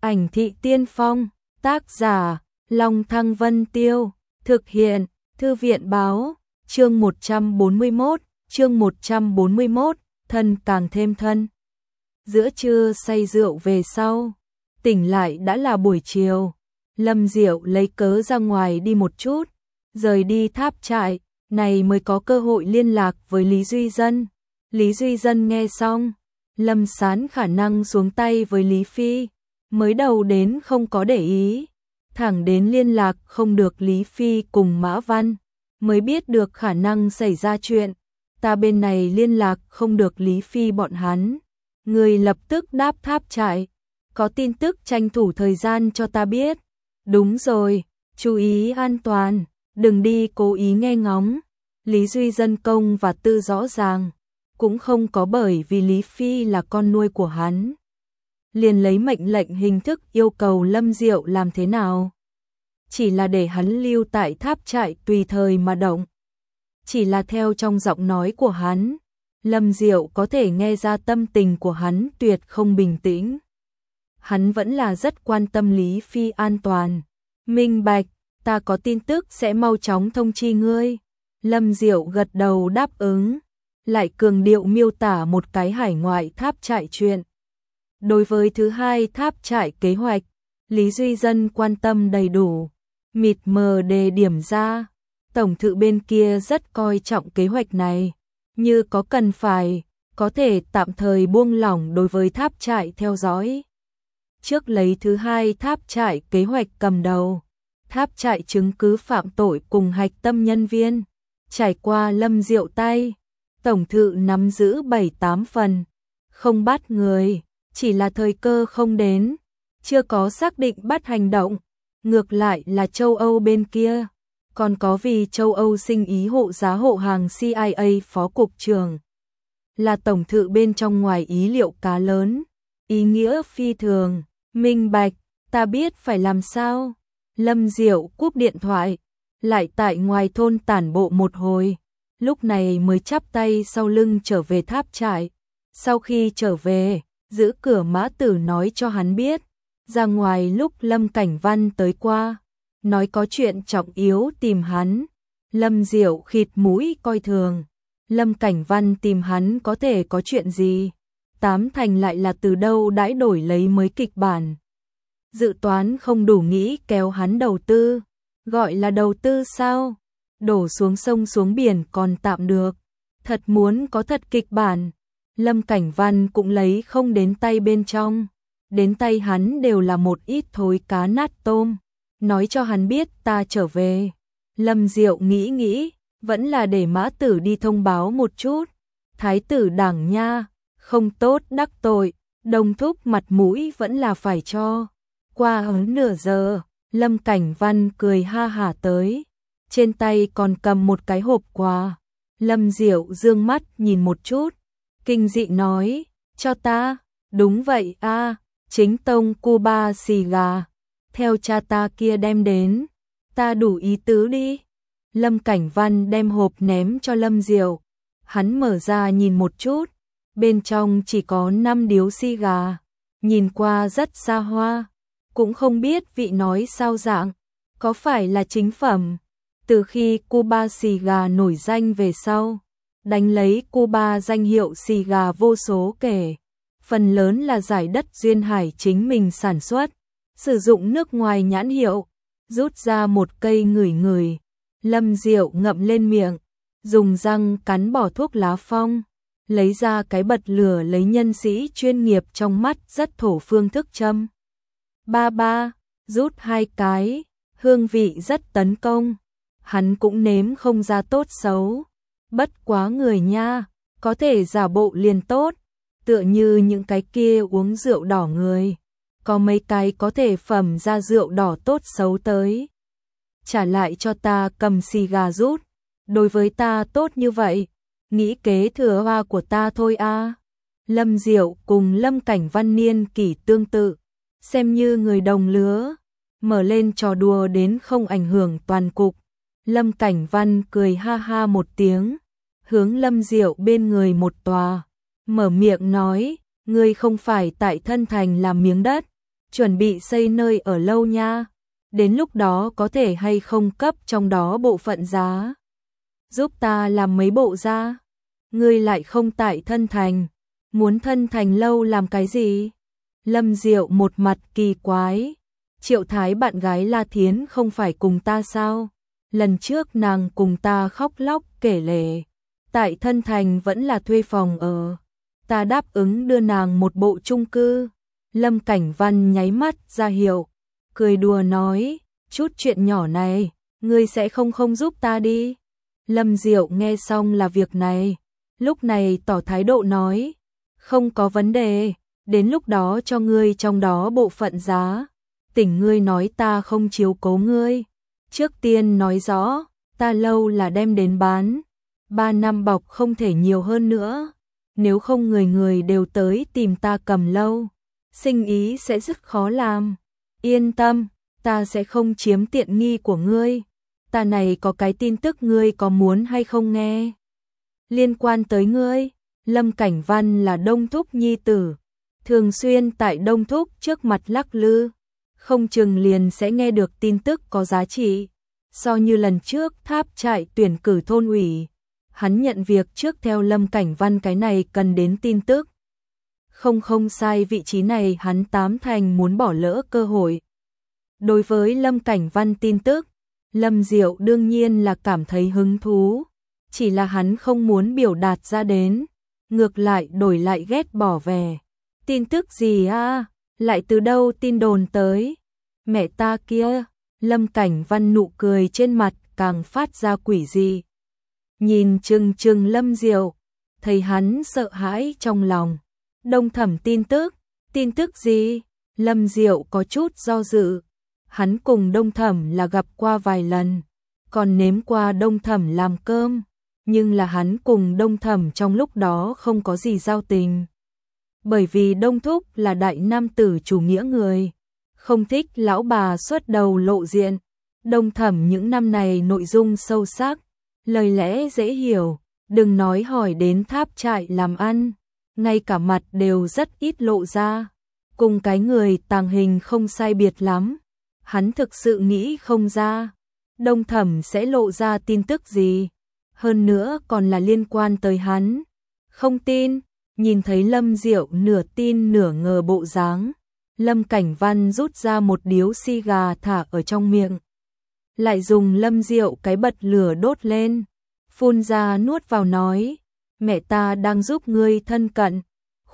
Ảnh thị tiên phong, tác giả, Long Thăng Vân Tiêu, thực hiện, Thư viện báo, chương 141, thân càng thêm thân. Giữa trưa say rượu về sau, tỉnh lại đã là buổi chiều, Lâm Diệu lấy cớ ra ngoài đi một chút, rời đi tháp trại, này mới có cơ hội liên lạc với Lý Duy Dân. Lý Duy Dân nghe xong, Lâm Sán khả năng xuống tay với Lý Phi, mới đầu đến không có để ý, thẳng đến liên lạc không được Lý Phi cùng Mã Văn, mới biết được khả năng xảy ra chuyện, ta bên này liên lạc không được Lý Phi bọn hắn. Người lập tức đáp tháp trại, có tin tức tranh thủ thời gian cho ta biết. Đúng rồi, chú ý an toàn, đừng đi cố ý nghe ngóng. Lý Duy Dân công và tư rõ ràng, cũng không có bởi vì Lý Phi là con nuôi của hắn. Liền lấy mệnh lệnh hình thức yêu cầu Lâm Diệu làm thế nào. Chỉ là để hắn lưu tại tháp trại tùy thời mà động. Chỉ là theo trong giọng nói của hắn, Lâm Diệu có thể nghe ra tâm tình của hắn tuyệt không bình tĩnh. Hắn vẫn là rất quan tâm Lý Phi an toàn. Minh bạch, ta có tin tức sẽ mau chóng thông chi ngươi. Lâm Diệu gật đầu đáp ứng, lại cường điệu miêu tả một cái hải ngoại tháp trại chuyện. Đối với thứ hai tháp trại kế hoạch, Lý Duy Dân quan tâm đầy đủ, mịt mờ đề điểm ra. Tổng thự bên kia rất coi trọng kế hoạch này, như có cần phải, có thể tạm thời buông lỏng đối với tháp trại theo dõi. Trước lấy thứ hai tháp trại kế hoạch cầm đầu, tháp trại chứng cứ phạm tội cùng hạch tâm nhân viên, trải qua Lâm Diệu tay, tổng thự nắm giữ 7-8 phần, không bắt người, chỉ là thời cơ không đến, chưa có xác định bắt hành động, ngược lại là châu Âu bên kia. Còn có vì châu Âu sinh ý hộ giá hộ hàng CIA phó cục trưởng, là tổng thự bên trong ngoài ý liệu cá lớn, ý nghĩa phi thường, minh bạch, ta biết phải làm sao. Lâm Diệu cúp điện thoại, lại tại ngoài thôn tản bộ một hồi, lúc này mới chắp tay sau lưng trở về tháp trại. Sau khi trở về, giữ cửa Mã Tử nói cho hắn biết, ra ngoài lúc Lâm Cảnh Văn tới qua, nói có chuyện trọng yếu tìm hắn. Lâm Diệu khịt mũi coi thường, Lâm Cảnh Văn tìm hắn có thể có chuyện gì, tám thành lại là từ đâu đãi đổi lấy mới kịch bản. Dự toán không đủ nghĩ kéo hắn đầu tư, gọi là đầu tư sao, đổ xuống sông xuống biển còn tạm được, thật muốn có thật kịch bản, Lâm Cảnh Văn cũng lấy không đến tay bên trong, đến tay hắn đều là một ít thối cá nát tôm. Nói cho hắn biết ta trở về. Lâm Diệu nghĩ, vẫn là để Mã Tử đi thông báo một chút. Thái tử đảng nha, không tốt đắc tội, đồng thúc mặt mũi vẫn là phải cho. Qua hơn nửa giờ, Lâm Cảnh Văn cười ha hả tới. Trên tay còn cầm một cái hộp quà. Lâm Diệu dương mắt nhìn một chút, kinh dị nói, cho ta. Đúng vậy a, chính tông Cuba xì gà. Theo cha ta kia đem đến, ta đủ ý tứ đi. Lâm Cảnh Văn đem hộp ném cho Lâm Diệu, hắn mở ra nhìn một chút, bên trong chỉ có 5 điếu xì gà, nhìn qua rất xa hoa, cũng không biết vị nói sao dạng, có phải là chính phẩm. Từ khi Cuba xì gà nổi danh về sau, đánh lấy Cuba danh hiệu xì gà vô số kể, phần lớn là giải đất duyên hải chính mình sản xuất. Sử dụng nước ngoài nhãn hiệu, rút ra một cây ngửi, Lâm Diệu ngậm lên miệng, dùng răng cắn bỏ thuốc lá phong, lấy ra cái bật lửa lấy nhân sĩ chuyên nghiệp trong mắt rất thổ phương thức châm. Ba, rút 2 cái, hương vị rất tấn công, hắn cũng nếm không ra tốt xấu, bất quá người nha, có thể giả bộ liền tốt, tựa như những cái kia uống rượu đỏ người. Có mấy cái có thể phẩm ra rượu đỏ tốt xấu tới. Trả lại cho ta cầm xì gà rút. Đối với ta tốt như vậy, nghĩ kế thừa hoa của ta thôi a. Lâm Diệu cùng Lâm Cảnh Văn niên kỷ tương tự, xem như người đồng lứa, mở lên trò đùa đến không ảnh hưởng toàn cục. Lâm Cảnh Văn cười ha ha một tiếng, hướng Lâm Diệu bên người một tòa, mở miệng nói, ngươi không phải tại Thân Thành làm miếng đất, chuẩn bị xây nơi ở lâu nha. Đến lúc đó có thể hay không cấp trong đó bộ phận giá. Giúp ta làm mấy bộ ra. Ngươi lại không tại thân thành. Muốn thân thành lâu làm cái gì? Lâm Diệu một mặt kỳ quái. Triệu Thái bạn gái La Thiến không phải cùng ta sao? Lần trước nàng cùng ta khóc lóc kể lể. Tại thân thành vẫn là thuê phòng ở. Ta đáp ứng đưa nàng một bộ chung cư. Lâm Cảnh Văn nháy mắt ra hiệu. Cười đùa nói, chút chuyện nhỏ này, ngươi sẽ không giúp ta đi. Lâm Diệu nghe xong là việc này. Lúc này tỏ thái độ nói, không có vấn đề, đến lúc đó cho ngươi trong đó bộ phận giá. Tỉnh ngươi nói ta không chiếu cố ngươi. Trước tiên nói rõ, ta lâu là đem đến bán. 3 năm bọc không thể nhiều hơn nữa. Nếu không người người đều tới tìm ta cầm lâu. Sinh ý sẽ rất khó làm. Yên tâm, ta sẽ không chiếm tiện nghi của ngươi. Ta này có cái tin tức ngươi có muốn hay không nghe? Liên quan tới ngươi, Lâm Cảnh Văn là Đông Thúc nhi tử. Thường xuyên tại Đông Thúc trước mặt lắc lư. Không chừng liền sẽ nghe được tin tức có giá trị. So như lần trước Tháp Trại tuyển cử thôn ủy. Hắn nhận việc trước theo Lâm Cảnh Văn, cái này cần đến tin tức. Không sai, vị trí này hắn 8 thành muốn bỏ lỡ cơ hội. Đối với Lâm Cảnh Văn tin tức, Lâm Diệu đương nhiên là cảm thấy hứng thú. Chỉ là hắn không muốn biểu đạt ra đến. Ngược lại đổi lại ghét bỏ về. Tin tức gì à? Lại từ đâu tin đồn tới? Mẹ ta kia. Lâm Cảnh Văn nụ cười trên mặt càng phát ra quỷ dị. Nhìn chừng Lâm Diệu, thấy hắn sợ hãi trong lòng. Đông Thẩm tin tức gì? Lâm Diệu có chút do dự. Hắn cùng Đông Thẩm là gặp qua vài lần, còn nếm qua Đông Thẩm làm cơm, nhưng là hắn cùng Đông Thẩm trong lúc đó không có gì giao tình. Bởi vì Đông Thúc là đại nam tử chủ nghĩa người, không thích lão bà xuất đầu lộ diện. Đông Thẩm những năm này nội dung sâu sắc, lời lẽ dễ hiểu, đừng nói hỏi đến Tháp Trại làm ăn, ngay cả mặt đều rất ít lộ ra, cùng cái người tàng hình không sai biệt lắm. Hắn thực sự nghĩ không ra, Đông Thẩm sẽ lộ ra tin tức gì, hơn nữa còn là liên quan tới hắn. Không tin, nhìn thấy Lâm Diệu nửa tin nửa ngờ bộ dáng, Lâm Cảnh Văn rút ra một điếu xì gà thả ở trong miệng. Lại dùng Lâm Diệu cái bật lửa đốt lên, phun ra nuốt vào nói, mẹ ta đang giúp ngươi thân cận.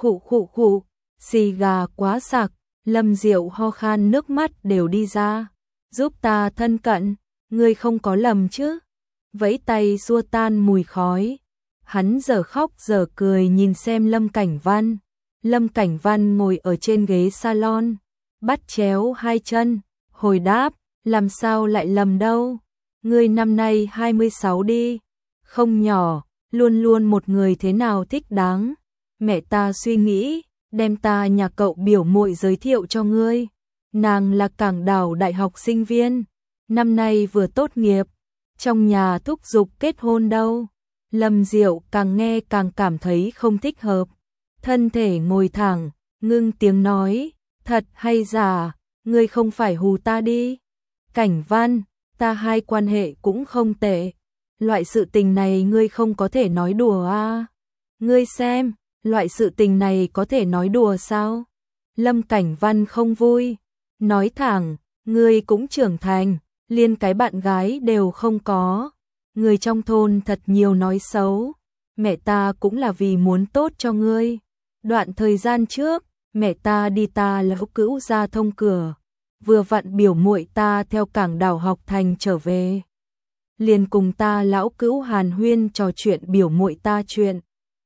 Khụ, xì gà quá sặc. Lâm Diệu ho khan nước mắt đều đi ra. Giúp ta thân cận, ngươi không có lầm chứ? Vẫy tay xua tan mùi khói. Hắn giờ khóc giờ cười nhìn xem Lâm Cảnh Văn. Lâm Cảnh Văn ngồi ở trên ghế salon, bắt chéo hai chân, hồi đáp, làm sao lại lầm đâu? Ngươi năm nay 26 đi, không nhỏ, luôn một người thế nào thích đáng. Mẹ ta suy nghĩ, đem ta nhà cậu biểu muội giới thiệu cho ngươi. Nàng là Cảng Đảo đại học sinh viên, năm nay vừa tốt nghiệp, trong nhà thúc giục kết hôn đâu. Lâm Diệu càng nghe càng cảm thấy không thích hợp, thân thể ngồi thẳng, ngưng tiếng nói, thật hay giả, ngươi không phải hù ta đi. Cảnh Văn, ta hai quan hệ cũng không tệ, loại sự tình này ngươi không có thể nói đùa à? Ngươi xem, loại sự tình này có thể nói đùa sao? Lâm Cảnh Văn không vui, nói thẳng, ngươi cũng trưởng thành, liên cái bạn gái đều không có. Người trong thôn thật nhiều nói xấu, mẹ ta cũng là vì muốn tốt cho ngươi. Đoạn thời gian trước, mẹ ta đi ta lão cữu ra thông cửa, vừa vặn biểu muội ta theo Cảng Đảo học thành trở về. Liền cùng ta lão cữu hàn huyên trò chuyện biểu muội ta chuyện.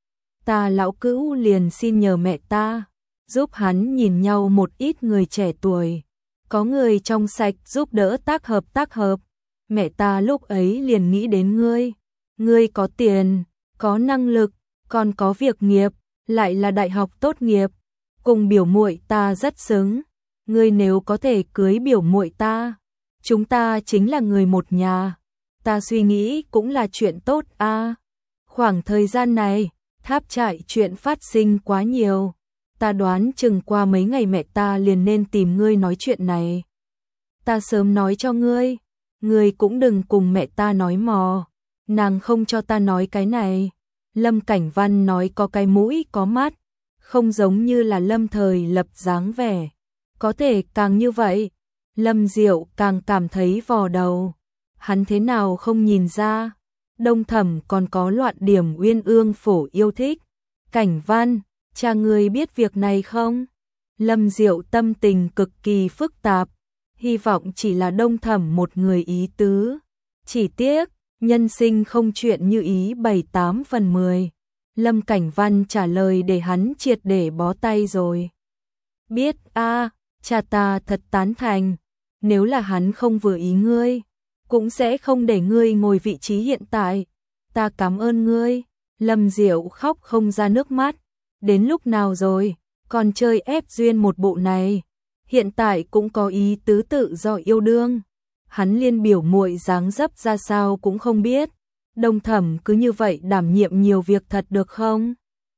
Ta lão cữu liền xin nhờ mẹ ta, giúp hắn nhìn nhau một ít người trẻ tuổi. Có người trong sạch giúp đỡ tác hợp. Mẹ ta lúc ấy liền nghĩ đến ngươi. Ngươi có tiền, có năng lực, còn có việc nghiệp, lại là đại học tốt nghiệp. Cùng biểu muội ta rất xứng. Ngươi nếu có thể cưới biểu muội ta, chúng ta chính là người một nhà. Ta suy nghĩ cũng là chuyện tốt à. Khoảng thời gian này, Tháp Trại chuyện phát sinh quá nhiều. ta đoán chừng qua mấy ngày mẹ ta liền nên tìm ngươi nói chuyện này. Ta sớm nói cho ngươi cũng đừng cùng mẹ ta nói mò, nàng không cho ta nói cái này. Lâm Cảnh Văn nói có cái mũi có mắt, không giống như là Lâm Thời Lập dáng vẻ. Có thể càng như vậy, Lâm Diệu càng cảm thấy vò đầu. Hắn thế nào không nhìn ra, Đông Thẩm còn có loạn điểm Uyên Ương Phổ yêu thích. Cảnh Văn, cha ngươi biết việc này không? Lâm Diệu tâm tình cực kỳ phức tạp, hy vọng chỉ là Đông Thẩm một người ý tứ. Chỉ tiếc, nhân sinh không chuyện như ý 7/8/10. Lâm Cảnh Văn trả lời để hắn triệt để bó tay rồi. Biết a, cha ta thật tán thành, nếu là hắn không vừa ý ngươi, cũng sẽ không để ngươi ngồi vị trí hiện tại. Ta cảm ơn ngươi. Lâm Diệu khóc không ra nước mắt. Đến lúc nào rồi, còn chơi ép duyên một bộ này. Hiện tại cũng có ý tứ tự do yêu đương. Hắn liên biểu muội dáng dấp ra sao cũng không biết. Đông Thẩm cứ như vậy đảm nhiệm nhiều việc thật được không?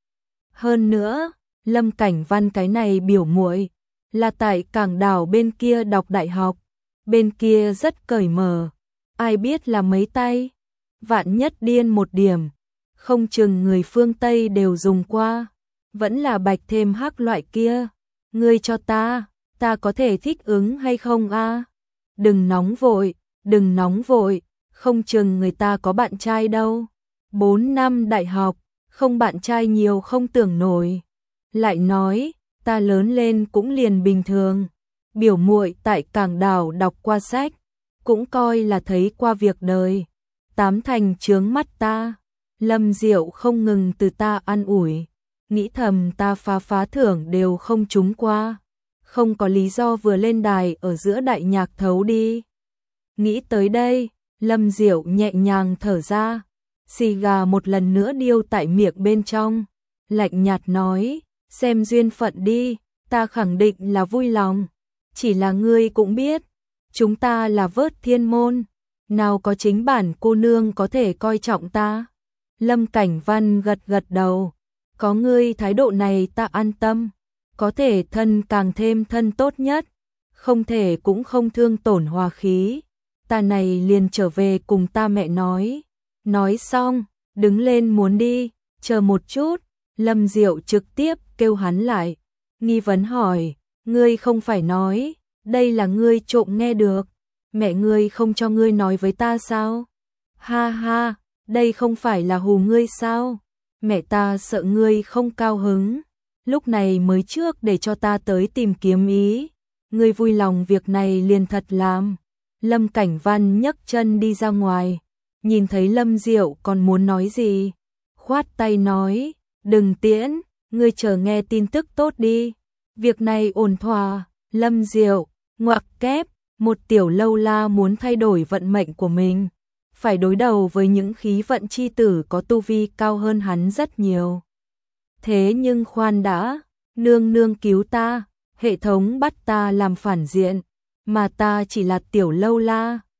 Hơn nữa, Lâm Cảnh Văn cái này biểu muội là tại cảng đảo bên kia đọc đại học, bên kia rất cởi mở, ai biết là mấy tay, vạn nhất điên một điểm, không chừng người phương Tây đều dùng qua, vẫn là bạch thêm hắc loại kia. Ngươi cho ta có thể thích ứng hay không a? Đừng nóng vội, không chừng người ta có bạn trai đâu. 4 năm đại học, không bạn trai nhiều không tưởng nổi. Lại nói, ta lớn lên cũng liền bình thường. Biểu muội tại cảng đảo đọc qua sách, cũng coi là thấy qua việc đời. 8 thành chướng mắt ta. Lâm Diệu không ngừng từ ta an ủi, nghĩ thầm ta phá thưởng đều không trúng qua, không có lý do vừa lên đài ở giữa đại nhạc thấu đi. Nghĩ tới đây, Lâm Diệu nhẹ nhàng thở ra, xì gà một lần nữa điêu tại miệng bên trong, lạnh nhạt nói, xem duyên phận đi, ta khẳng định là vui lòng, chỉ là ngươi cũng biết, chúng ta là vớt thiên môn, nào có chính bản cô nương có thể coi trọng ta. Lâm Cảnh Văn gật gật đầu, có ngươi thái độ này ta an tâm, có thể thân càng thêm thân tốt nhất, không thể cũng không thương tổn hòa khí. Ta này liền trở về cùng ta mẹ nói xong, đứng lên muốn đi, chờ một chút. Lâm Diệu trực tiếp kêu hắn lại, nghi vấn hỏi, ngươi không phải nói, đây là ngươi trộm nghe được, mẹ ngươi không cho ngươi nói với ta sao? Ha ha, đây không phải là hù ngươi sao? Mẹ ta sợ ngươi không cao hứng, lúc này mới trước để cho ta tới tìm kiếm ý, ngươi vui lòng việc này liền thật làm. Lâm Cảnh Văn nhấc chân đi ra ngoài, nhìn thấy Lâm Diệu còn muốn nói gì, khoát tay nói, đừng tiễn, ngươi chờ nghe tin tức tốt đi. Việc này ổn thỏa. Lâm Diệu, ngoặc kép, một tiểu lâu la muốn thay đổi vận mệnh của mình, phải đối đầu với những khí vận chi tử có tu vi cao hơn hắn rất nhiều. Thế nhưng khoan đã, nương nương cứu ta, hệ thống bắt ta làm phản diện, mà ta chỉ là tiểu lâu la,